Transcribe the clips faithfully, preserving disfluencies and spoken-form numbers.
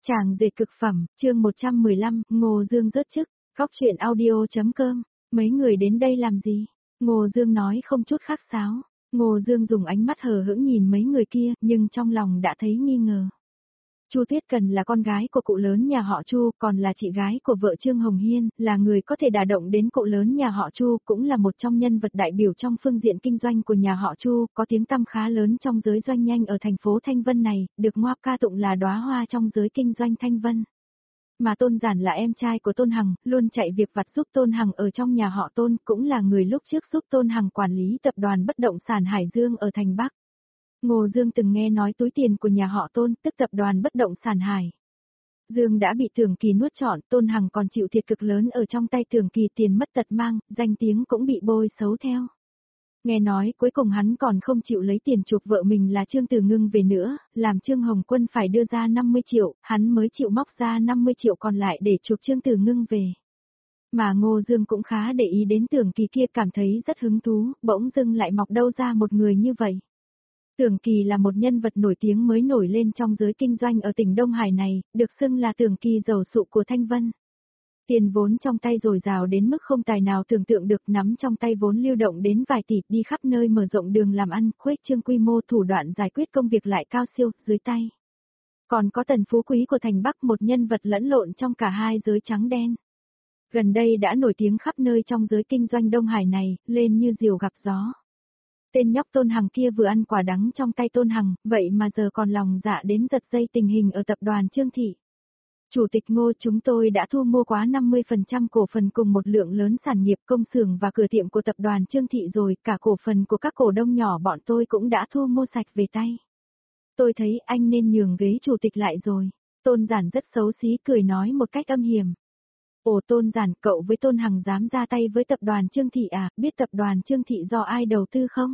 Chàng dệt cực phẩm, chương một trăm mười lăm, Ngô Dương rớt chức, góc chuyện audio.com, mấy người đến đây làm gì? Ngô Dương nói không chút khách sáo. Ngô Dương dùng ánh mắt hờ hững nhìn mấy người kia, nhưng trong lòng đã thấy nghi ngờ. Chu Tuyết Cần là con gái của cụ lớn nhà họ Chu, còn là chị gái của vợ Trương Hồng Hiên, là người có thể đả động đến cụ lớn nhà họ Chu, cũng là một trong nhân vật đại biểu trong phương diện kinh doanh của nhà họ Chu, có tiếng tăm khá lớn trong giới doanh nhanh ở thành phố Thanh Vân này, được ngoa ca tụng là đóa hoa trong giới kinh doanh Thanh Vân. Mà Tôn Giản là em trai của Tôn Hằng, luôn chạy việc vặt giúp Tôn Hằng ở trong nhà họ Tôn, cũng là người lúc trước giúp Tôn Hằng quản lý tập đoàn bất động sản Hải Dương ở thành Bắc. Ngô Dương từng nghe nói túi tiền của nhà họ Tôn, tức tập đoàn bất động sản Hải Dương đã bị Tưởng Kỳ nuốt trọn, Tôn Hằng còn chịu thiệt cực lớn ở trong tay Tưởng Kỳ, tiền mất tật mang, danh tiếng cũng bị bôi xấu theo. Nghe nói cuối cùng hắn còn không chịu lấy tiền chuộc vợ mình là Trương Từ Ngưng về nữa, làm Trương Hồng Quân phải đưa ra năm mươi triệu, hắn mới chịu móc ra năm mươi triệu còn lại để chuộc Trương Từ Ngưng về. Mà Ngô Dương cũng khá để ý đến Tưởng Kỳ kia, cảm thấy rất hứng thú, bỗng dưng lại mọc đâu ra một người như vậy. Tưởng Kỳ là một nhân vật nổi tiếng mới nổi lên trong giới kinh doanh ở tỉnh Đông Hải này, được xưng là Tưởng Kỳ giàu sụ của Thanh Vân. Tiền vốn trong tay dồi dào đến mức không tài nào tưởng tượng được, nắm trong tay vốn lưu động đến vài tỷ, đi khắp nơi mở rộng đường làm ăn, khuếch trương quy mô, thủ đoạn giải quyết công việc lại cao siêu, dưới tay. Còn có Tần Phú Quý của thành Bắc, một nhân vật lẫn lộn trong cả hai giới trắng đen. Gần đây đã nổi tiếng khắp nơi trong giới kinh doanh Đông Hải này, lên như diều gặp gió. Tên nhóc Tôn Hằng kia vừa ăn quả đắng trong tay Tôn Hằng, vậy mà giờ còn lòng dạ đến giật dây tình hình ở tập đoàn Trương Thị. Chủ tịch Ngô, chúng tôi đã thu mua quá năm mươi phần trăm cổ phần cùng một lượng lớn sản nghiệp, công xưởng và cửa tiệm của tập đoàn Trương Thị rồi, cả cổ phần của các cổ đông nhỏ bọn tôi cũng đã thu mua sạch về tay. Tôi thấy anh nên nhường ghế chủ tịch lại rồi. Tôn Giản rất xấu xí cười nói một cách âm hiểm. Ồ Tôn Giản, cậu với Tôn Hằng dám ra tay với tập đoàn Trương Thị à, biết tập đoàn Trương Thị do ai đầu tư không?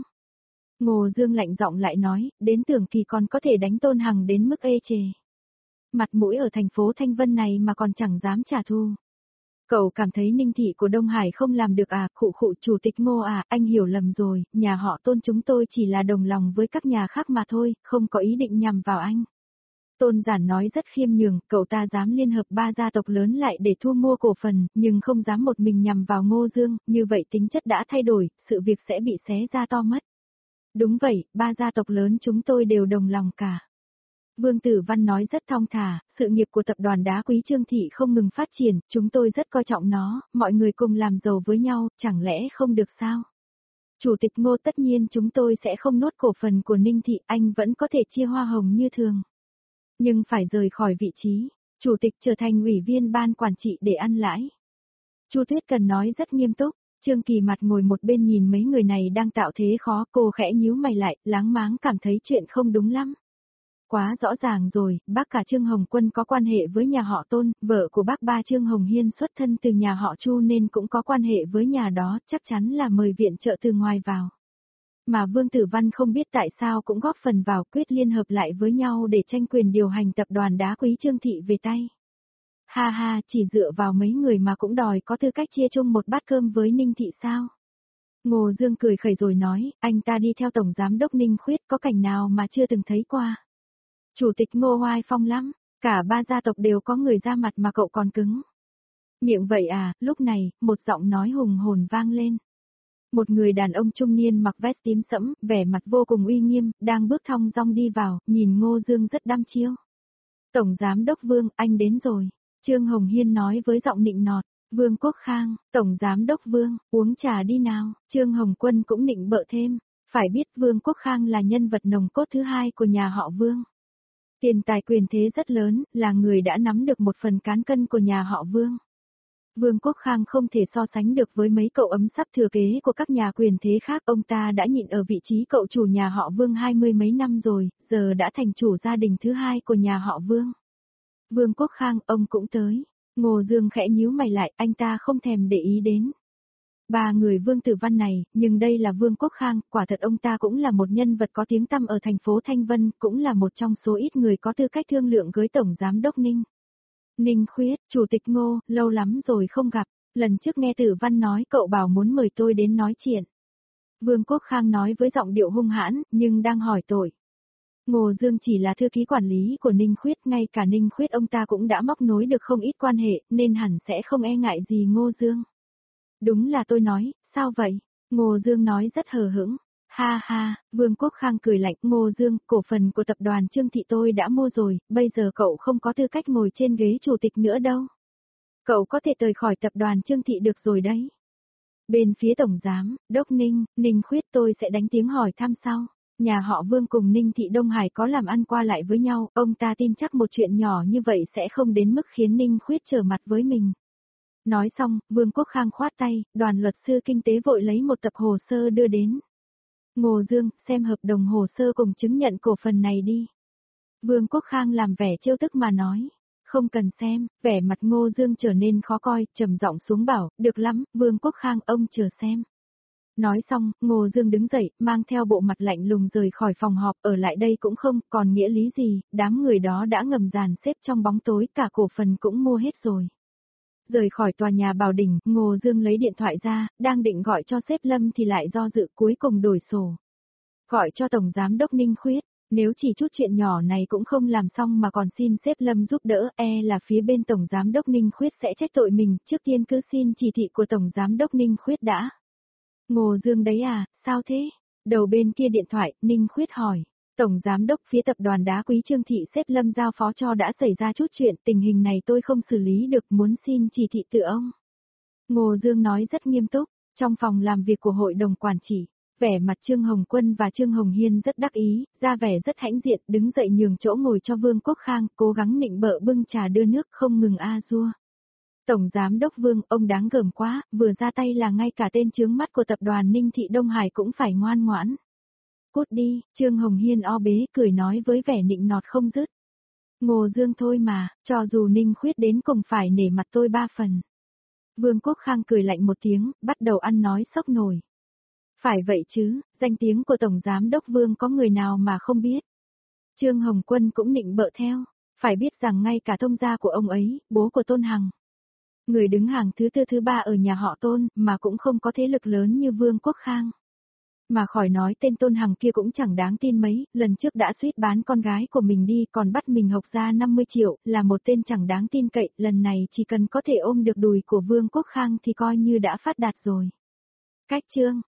Ngô Dương lạnh giọng lại nói, đến Tưởng Kỳ còn có thể đánh Tôn Hằng đến mức ê chề. Mặt mũi ở thành phố Thanh Vân này mà còn chẳng dám trả thù. Cậu cảm thấy Ninh Thị của Đông Hải không làm được à, khụ khụ chủ tịch Ngô à, anh hiểu lầm rồi, nhà họ Tôn chúng tôi chỉ là đồng lòng với các nhà khác mà thôi, không có ý định nhằm vào anh. Tôn Giản nói rất khiêm nhường, cậu ta dám liên hợp ba gia tộc lớn lại để thu mua cổ phần, nhưng không dám một mình nhằm vào Ngô Dương, như vậy tính chất đã thay đổi, sự việc sẽ bị xé ra to mất. Đúng vậy, ba gia tộc lớn chúng tôi đều đồng lòng cả. Vương Tử Văn nói rất thong thả, sự nghiệp của tập đoàn đá quý Trương Thị không ngừng phát triển, chúng tôi rất coi trọng nó, mọi người cùng làm giàu với nhau, chẳng lẽ không được sao? Chủ tịch Ngô, tất nhiên chúng tôi sẽ không nuốt cổ phần của Ninh Thị, anh vẫn có thể chia hoa hồng như thường. Nhưng phải rời khỏi vị trí, chủ tịch trở thành ủy viên ban quản trị để ăn lãi. Chu Tuyết Cần nói rất nghiêm túc. Trương Kỳ mặt ngồi một bên nhìn mấy người này đang tạo thế khó, cô khẽ nhíu mày lại, láng máng cảm thấy chuyện không đúng lắm. Quá rõ ràng rồi, bác cả Trương Hồng Quân có quan hệ với nhà họ Tôn, vợ của bác ba Trương Hồng Hiên xuất thân từ nhà họ Chu nên cũng có quan hệ với nhà đó, chắc chắn là mời viện trợ từ ngoài vào. Mà Vương Tử Văn không biết tại sao cũng góp phần vào, quyết liên hợp lại với nhau để tranh quyền điều hành tập đoàn đá quý Trương Thị về tay. Ha ha, chỉ dựa vào mấy người mà cũng đòi có tư cách chia chung một bát cơm với Ninh Thị sao? Ngô Dương cười khẩy rồi nói, anh ta đi theo Tổng Giám đốc Ninh Khuyết có cảnh nào mà chưa từng thấy qua. Chủ tịch Ngô oai phong lắm, cả ba gia tộc đều có người ra mặt mà cậu còn cứng. Miệng vậy à, lúc này, một giọng nói hùng hồn vang lên. Một người đàn ông trung niên mặc vest tím sẫm, vẻ mặt vô cùng uy nghiêm, đang bước thong dong đi vào, nhìn Ngô Dương rất đăm chiêu. Tổng Giám đốc Vương, anh đến rồi. Trương Hồng Hiên nói với giọng nịnh nọt. Vương Quốc Khang, Tổng Giám đốc Vương, uống trà đi nào. Trương Hồng Quân cũng nịnh bợ thêm. Phải biết Vương Quốc Khang là nhân vật nòng cốt thứ hai của nhà họ Vương. Tiền tài quyền thế rất lớn, là người đã nắm được một phần cán cân của nhà họ Vương. Vương Quốc Khang không thể so sánh được với mấy cậu ấm sắp thừa kế của các nhà quyền thế khác. Ông ta đã nhịn ở vị trí cậu chủ nhà họ Vương hai mươi mấy năm rồi, giờ đã thành chủ gia đình thứ hai của nhà họ Vương. Vương Quốc Khang, ông cũng tới. Ngô Dương khẽ nhíu mày lại, anh ta không thèm để ý đến ba người Vương Tử Văn này, nhưng đây là Vương Quốc Khang, quả thật ông ta cũng là một nhân vật có tiếng tăm ở thành phố Thanh Vân, cũng là một trong số ít người có tư cách thương lượng với Tổng Giám đốc Ninh. Ninh Khuyết, Chủ tịch Ngô, lâu lắm rồi không gặp, lần trước nghe Tử Văn nói cậu bảo muốn mời tôi đến nói chuyện. Vương Quốc Khang nói với giọng điệu hung hãn, nhưng đang hỏi tội. Ngô Dương chỉ là thư ký quản lý của Ninh Khuyết, ngay cả Ninh Khuyết ông ta cũng đã móc nối được không ít quan hệ, nên hẳn sẽ không e ngại gì Ngô Dương. Đúng là tôi nói, sao vậy? Ngô Dương nói rất hờ hững. Ha ha, Vương Quốc Khang cười lạnh, Ngô Dương, cổ phần của tập đoàn Trương Thị tôi đã mua rồi, bây giờ cậu không có tư cách ngồi trên ghế chủ tịch nữa đâu. Cậu có thể rời khỏi tập đoàn Trương Thị được rồi đấy. Bên phía Tổng Giám, Đốc Ninh, Ninh Khuyết tôi sẽ đánh tiếng hỏi thăm sau. Nhà họ Vương cùng Ninh Thị Đông Hải có làm ăn qua lại với nhau, ông ta tin chắc một chuyện nhỏ như vậy sẽ không đến mức khiến Ninh Khuyết trở mặt với mình. Nói xong, Vương Quốc Khang khoát tay, đoàn luật sư kinh tế vội lấy một tập hồ sơ đưa đến. Ngô Dương, xem hợp đồng hồ sơ cùng chứng nhận cổ phần này đi. Vương Quốc Khang làm vẻ trêu tức mà nói. Không cần xem, vẻ mặt Ngô Dương trở nên khó coi, trầm giọng xuống bảo, được lắm, Vương Quốc Khang ông chờ xem. Nói xong, Ngô Dương đứng dậy, mang theo bộ mặt lạnh lùng rời khỏi phòng họp, ở lại đây cũng không, còn nghĩa lý gì, đám người đó đã ngầm dàn xếp trong bóng tối, cả cổ phần cũng mua hết rồi. Rời khỏi tòa nhà Bảo Đình, Ngô Dương lấy điện thoại ra, đang định gọi cho sếp Lâm thì lại do dự, cuối cùng đổi sổ. Gọi cho Tổng Giám Đốc Ninh Khuyết, nếu chỉ chút chuyện nhỏ này cũng không làm xong mà còn xin sếp Lâm giúp đỡ, e là phía bên Tổng Giám Đốc Ninh Khuyết sẽ trách tội mình, trước tiên cứ xin chỉ thị của Tổng Giám Đốc Ninh Khuyết đã. Ngô Dương đấy à, sao thế? Đầu bên kia điện thoại, Ninh Khuyết hỏi. Tổng Giám Đốc phía tập đoàn Đá Quý Trương Thị sếp Lâm giao phó cho đã xảy ra chút chuyện, tình hình này tôi không xử lý được, muốn xin chỉ thị từ ông. Ngô Dương nói rất nghiêm túc, trong phòng làm việc của hội đồng quản trị, vẻ mặt Trương Hồng Quân và Trương Hồng Hiên rất đắc ý, ra vẻ rất hãnh diện, đứng dậy nhường chỗ ngồi cho Vương Quốc Khang, cố gắng nịnh bợ bưng trà đưa nước không ngừng a dua. Tổng Giám Đốc Vương, ông đáng gờm quá, vừa ra tay là ngay cả tên chướng mắt của tập đoàn Ninh Thị Đông Hải cũng phải ngoan ngoãn. Cút đi, Trương Hồng Hiên o bế cười nói với vẻ nịnh nọt không dứt. Ngô Dương thôi mà, cho dù Ninh Khuyết đến cùng phải nể mặt tôi ba phần. Vương Quốc Khang cười lạnh một tiếng, bắt đầu ăn nói sốc nổi. Phải vậy chứ, danh tiếng của Tổng Giám Đốc Vương có người nào mà không biết. Trương Hồng Quân cũng nịnh bợ theo, phải biết rằng ngay cả thông gia của ông ấy, bố của Tôn Hằng. Người đứng hàng thứ tư thứ ba ở nhà họ Tôn mà cũng không có thế lực lớn như Vương Quốc Khang. Mà khỏi nói tên Tôn Hằng kia cũng chẳng đáng tin mấy, lần trước đã suýt bán con gái của mình đi còn bắt mình học ra năm mươi triệu, là một tên chẳng đáng tin cậy, lần này chỉ cần có thể ôm được đùi của Vương Quốc Khang thì coi như đã phát đạt rồi. Cách chương